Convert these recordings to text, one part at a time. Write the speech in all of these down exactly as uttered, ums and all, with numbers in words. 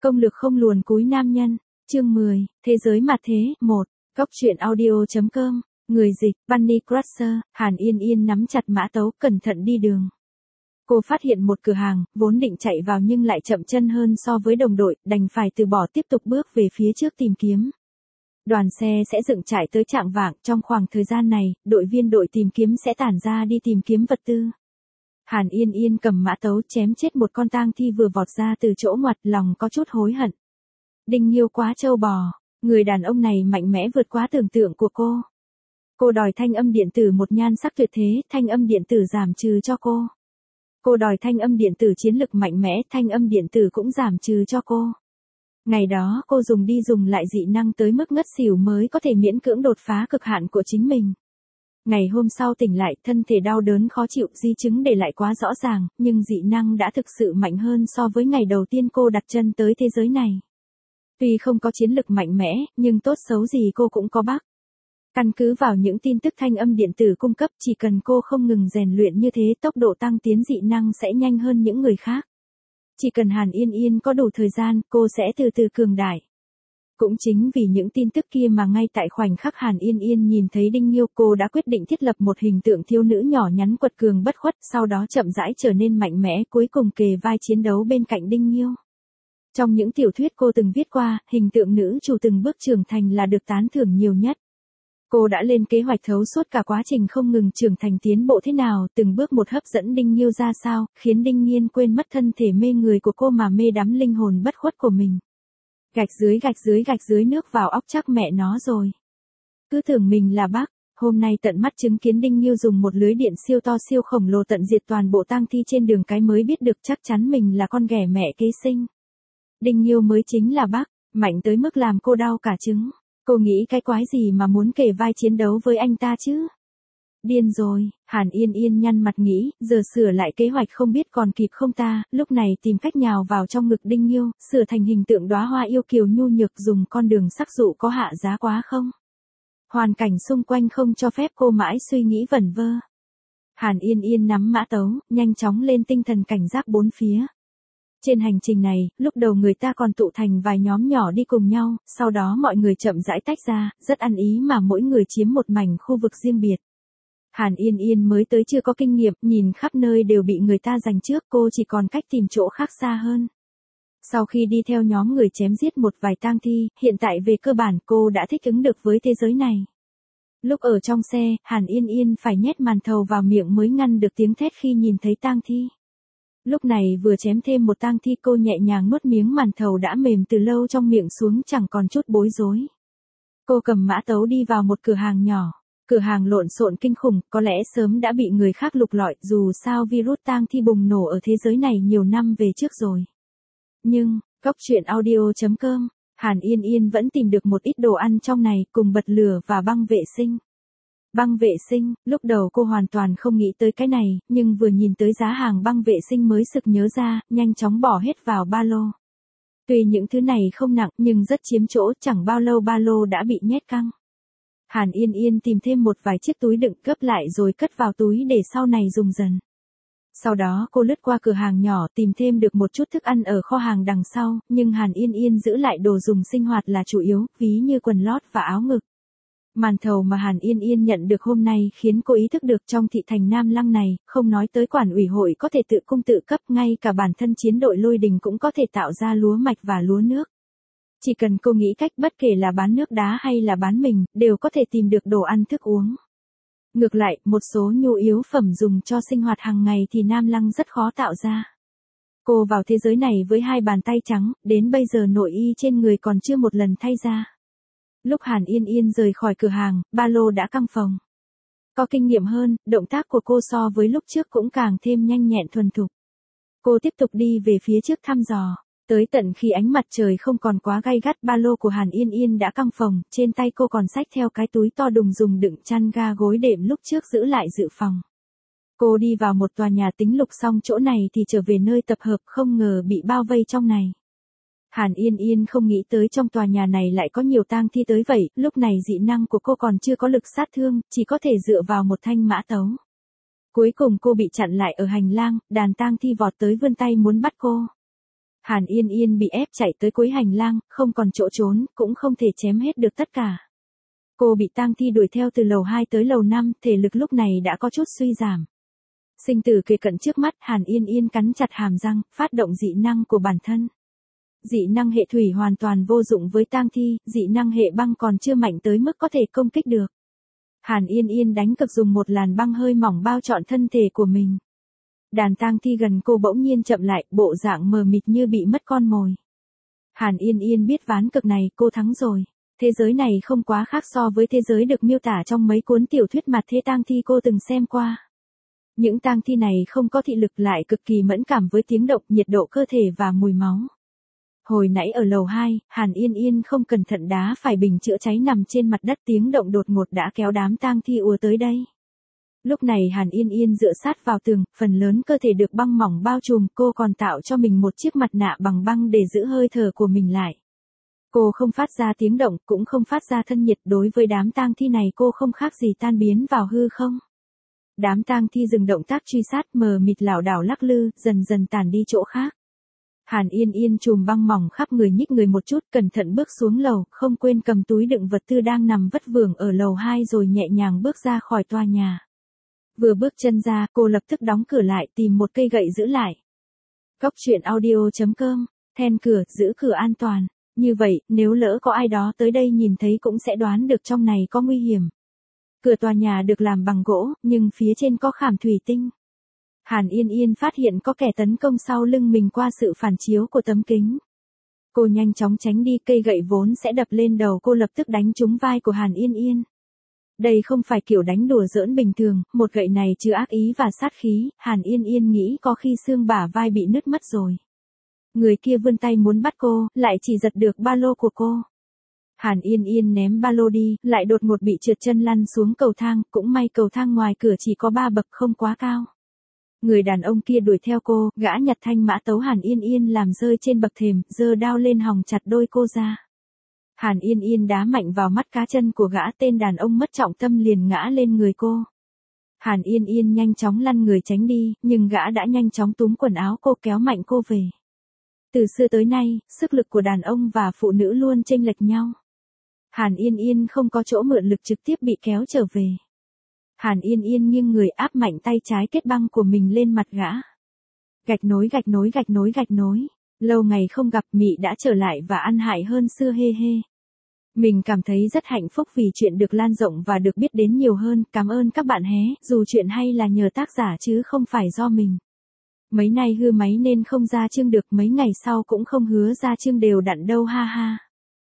Công lược không luồn cúi nam nhân, chương mười, thế giới mặt thế, một, góc truyện audio.com, người dịch, Bunny Crusher, Hàn Yên Yên nắm chặt mã tấu, cẩn thận đi đường. Cô phát hiện một cửa hàng, vốn định chạy vào nhưng lại chậm chân hơn so với đồng đội, đành phải từ bỏ tiếp tục bước về phía trước tìm kiếm. Đoàn xe sẽ dựng trại tới chạng vạng, trong khoảng thời gian này, đội viên đội tìm kiếm sẽ tản ra đi tìm kiếm vật tư. Hàn Yên Yên cầm mã tấu chém chết một con tang thi vừa vọt ra từ chỗ ngoặt, lòng có chút hối hận. Đinh Nhiêu quá trâu bò, người đàn ông này mạnh mẽ vượt quá tưởng tượng của cô. Cô đòi thanh âm điện tử một nhan sắc tuyệt thế, thanh âm điện tử giảm trừ cho cô. Cô đòi thanh âm điện tử chiến lực mạnh mẽ, thanh âm điện tử cũng giảm trừ cho cô. Ngày đó cô dùng đi dùng lại dị năng tới mức ngất xỉu mới có thể miễn cưỡng đột phá cực hạn của chính mình. Ngày hôm sau tỉnh lại, thân thể đau đớn khó chịu, di chứng để lại quá rõ ràng, nhưng dị năng đã thực sự mạnh hơn so với ngày đầu tiên cô đặt chân tới thế giới này. Tuy không có chiến lực mạnh mẽ, nhưng tốt xấu gì cô cũng có bác. Căn cứ vào những tin tức thanh âm điện tử cung cấp, chỉ cần cô không ngừng rèn luyện như thế, tốc độ tăng tiến dị năng sẽ nhanh hơn những người khác. Chỉ cần Hàn Yên Yên có đủ thời gian, cô sẽ từ từ cường đại. Cũng chính vì những tin tức kia mà ngay tại khoảnh khắc Hàn Yên Yên nhìn thấy Đinh Nhiêu, cô đã quyết định thiết lập một hình tượng thiếu nữ nhỏ nhắn quật cường bất khuất, sau đó chậm rãi trở nên mạnh mẽ, cuối cùng kề vai chiến đấu bên cạnh Đinh Nhiêu. Trong những tiểu thuyết cô từng viết qua, hình tượng nữ chủ từng bước trưởng thành là được tán thưởng nhiều nhất. Cô đã lên kế hoạch thấu suốt cả quá trình không ngừng trưởng thành tiến bộ thế nào, từng bước một hấp dẫn Đinh Nhiêu ra sao, khiến Đinh Nhiên quên mất thân thể mê người của cô mà mê đắm linh hồn bất khuất của mình. Gạch dưới gạch dưới gạch dưới nước vào óc chắc mẹ nó rồi. Cứ tưởng mình là bác, hôm nay tận mắt chứng kiến Đinh Nhiêu dùng một lưới điện siêu to siêu khổng lồ tận diệt toàn bộ tang thi trên đường cái mới biết được chắc chắn mình là con ghẻ mẹ kế sinh. Đinh Nhiêu mới chính là bác, mạnh tới mức làm cô đau cả trứng. Cô nghĩ cái quái gì mà muốn kề vai chiến đấu với anh ta chứ? Điên rồi, Hàn Yên Yên nhăn mặt nghĩ, giờ sửa lại kế hoạch không biết còn kịp không ta, lúc này tìm cách nhào vào trong ngực Đinh Nhiêu, sửa thành hình tượng đóa hoa yêu kiều nhu nhược, dùng con đường sắc dụ có hạ giá quá không? Hoàn cảnh xung quanh không cho phép cô mãi suy nghĩ vẩn vơ. Hàn Yên Yên nắm mã tấu, nhanh chóng lên tinh thần cảnh giác bốn phía. Trên hành trình này, lúc đầu người ta còn tụ thành vài nhóm nhỏ đi cùng nhau, sau đó mọi người chậm rãi tách ra, rất ăn ý mà mỗi người chiếm một mảnh khu vực riêng biệt. Hàn Yên Yên mới tới chưa có kinh nghiệm, nhìn khắp nơi đều bị người ta giành trước, cô chỉ còn cách tìm chỗ khác xa hơn. Sau khi đi theo nhóm người chém giết một vài tang thi, hiện tại về cơ bản cô đã thích ứng được với thế giới này. Lúc ở trong xe, Hàn Yên Yên phải nhét màn thầu vào miệng mới ngăn được tiếng thét khi nhìn thấy tang thi. Lúc này vừa chém thêm một tang thi, cô nhẹ nhàng nuốt miếng màn thầu đã mềm từ lâu trong miệng xuống, chẳng còn chút bối rối. Cô cầm mã tấu đi vào một cửa hàng nhỏ. Cửa hàng lộn xộn kinh khủng, có lẽ sớm đã bị người khác lục lọi, dù sao virus tang thi bùng nổ ở thế giới này nhiều năm về trước rồi. Nhưng, góc truyện audio.com, Hàn Yên Yên vẫn tìm được một ít đồ ăn trong này, cùng bật lửa và băng vệ sinh. Băng vệ sinh, lúc đầu cô hoàn toàn không nghĩ tới cái này, nhưng vừa nhìn tới giá hàng băng vệ sinh mới sực nhớ ra, nhanh chóng bỏ hết vào ba lô. Tuy những thứ này không nặng nhưng rất chiếm chỗ, chẳng bao lâu ba lô đã bị nhét căng. Hàn Yên Yên tìm thêm một vài chiếc túi đựng, gấp lại rồi cất vào túi để sau này dùng dần. Sau đó cô lướt qua cửa hàng nhỏ tìm thêm được một chút thức ăn ở kho hàng đằng sau, nhưng Hàn Yên Yên giữ lại đồ dùng sinh hoạt là chủ yếu, ví như quần lót và áo ngực. Màn thầu mà Hàn Yên Yên nhận được hôm nay khiến cô ý thức được trong thị thành Nam Lăng này, không nói tới quản ủy hội có thể tự cung tự cấp, ngay cả bản thân chiến đội lôi đình cũng có thể tạo ra lúa mạch và lúa nước. Chỉ cần cô nghĩ cách, bất kể là bán nước đá hay là bán mình, đều có thể tìm được đồ ăn thức uống. Ngược lại, một số nhu yếu phẩm dùng cho sinh hoạt hàng ngày thì Nam Lăng rất khó tạo ra. Cô vào thế giới này với hai bàn tay trắng, đến bây giờ nội y trên người còn chưa một lần thay ra. Lúc Hàn Yên Yên rời khỏi cửa hàng, ba lô đã căng phòng. Có kinh nghiệm hơn, động tác của cô so với lúc trước cũng càng thêm nhanh nhẹn thuần thục. Cô tiếp tục đi về phía trước thăm dò. Tới tận khi ánh mặt trời không còn quá gay gắt, ba lô của Hàn Yên Yên đã căng phòng, trên tay cô còn xách theo cái túi to đùng dùng đựng chăn ga gối đệm lúc trước giữ lại dự phòng. Cô đi vào một tòa nhà, tính lục xong chỗ này thì trở về nơi tập hợp, không ngờ bị bao vây trong này. Hàn Yên Yên không nghĩ tới trong tòa nhà này lại có nhiều tang thi tới vậy, lúc này dị năng của cô còn chưa có lực sát thương, chỉ có thể dựa vào một thanh mã tấu. Cuối cùng cô bị chặn lại ở hành lang, đàn tang thi vọt tới vươn tay muốn bắt cô. Hàn Yên Yên bị ép chạy tới cuối hành lang, không còn chỗ trốn, cũng không thể chém hết được tất cả. Cô bị tang thi đuổi theo từ lầu hai tới lầu năm, thể lực lúc này đã có chút suy giảm. Sinh tử kề cận trước mắt, Hàn Yên Yên cắn chặt hàm răng, phát động dị năng của bản thân. Dị năng hệ thủy hoàn toàn vô dụng với tang thi, dị năng hệ băng còn chưa mạnh tới mức có thể công kích được. Hàn Yên Yên đánh cực dùng một làn băng hơi mỏng bao trọn thân thể của mình. Đàn tang thi gần cô bỗng nhiên chậm lại, bộ dạng mờ mịt như bị mất con mồi. Hàn Yên Yên biết ván cực này cô thắng rồi. Thế giới này không quá khác so với thế giới được miêu tả trong mấy cuốn tiểu thuyết mặt thế tang thi cô từng xem qua. Những tang thi này không có thị lực lại cực kỳ mẫn cảm với tiếng động, nhiệt độ cơ thể và mùi máu. Hồi nãy ở lầu hai, Hàn Yên Yên không cẩn thận đá phải bình chữa cháy nằm trên mặt đất, tiếng động đột ngột đã kéo đám tang thi ùa tới đây. Lúc này Hàn Yên Yên dựa sát vào tường, phần lớn cơ thể được băng mỏng bao trùm, cô còn tạo cho mình một chiếc mặt nạ bằng băng để giữ hơi thở của mình lại. Cô không phát ra tiếng động, cũng không phát ra thân nhiệt, đối với đám tang thi này cô không khác gì tan biến vào hư không. Đám tang thi dừng động tác truy sát, mờ mịt lảo đảo lắc lư, dần dần tản đi chỗ khác. Hàn Yên Yên chùm băng mỏng khắp người, nhích người một chút, cẩn thận bước xuống lầu, không quên cầm túi đựng vật tư đang nằm vất vưởng ở lầu hai rồi nhẹ nhàng bước ra khỏi tòa nhà. Vừa bước chân ra, cô lập tức đóng cửa lại, tìm một cây gậy giữ lại. Cốc truyện audio chấm com, then cửa, giữ cửa an toàn. Như vậy, nếu lỡ có ai đó tới đây nhìn thấy cũng sẽ đoán được trong này có nguy hiểm. Cửa tòa nhà được làm bằng gỗ, nhưng phía trên có khảm thủy tinh. Hàn Yên Yên phát hiện có kẻ tấn công sau lưng mình qua sự phản chiếu của tấm kính. Cô nhanh chóng tránh đi, cây gậy vốn sẽ đập lên đầu cô lập tức đánh trúng vai của Hàn Yên Yên. Đây không phải kiểu đánh đùa giỡn bình thường, một gậy này chứa ác ý và sát khí, Hàn Yên Yên nghĩ có khi xương bả vai bị nứt mất rồi. Người kia vươn tay muốn bắt cô, lại chỉ giật được ba lô của cô. Hàn Yên Yên ném ba lô đi, lại đột ngột bị trượt chân lăn xuống cầu thang, cũng may cầu thang ngoài cửa chỉ có ba bậc không quá cao. Người đàn ông kia đuổi theo cô, gã nhặt thanh mã tấu Hàn Yên Yên làm rơi trên bậc thềm, giơ đao lên hòng chặt đôi cô ra. Hàn Yên Yên đá mạnh vào mắt cá chân của gã, tên đàn ông mất trọng tâm liền ngã lên người cô. Hàn Yên Yên nhanh chóng lăn người tránh đi, nhưng gã đã nhanh chóng túm quần áo cô kéo mạnh cô về. Từ xưa tới nay, sức lực của đàn ông và phụ nữ luôn chênh lệch nhau. Hàn Yên Yên không có chỗ mượn lực, trực tiếp bị kéo trở về. Hàn Yên Yên nghiêng người áp mạnh tay trái kết băng của mình lên mặt gã. Gạch nối gạch nối gạch nối gạch nối. Lâu ngày không gặp, Mị đã trở lại và ăn hại hơn xưa hê hê. Mình cảm thấy rất hạnh phúc vì chuyện được lan rộng và được biết đến nhiều hơn, cảm ơn các bạn hé, dù chuyện hay là nhờ tác giả chứ không phải do mình. Mấy nay hư máy nên không ra chương được, mấy ngày sau cũng không hứa ra chương đều đặn đâu ha ha.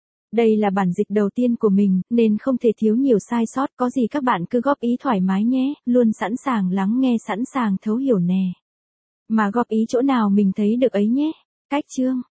Đây là bản dịch đầu tiên của mình, nên không thể thiếu nhiều sai sót, có gì các bạn cứ góp ý thoải mái nhé, luôn sẵn sàng lắng nghe, sẵn sàng thấu hiểu nè. Mà góp ý chỗ nào mình thấy được ấy nhé. Cách chương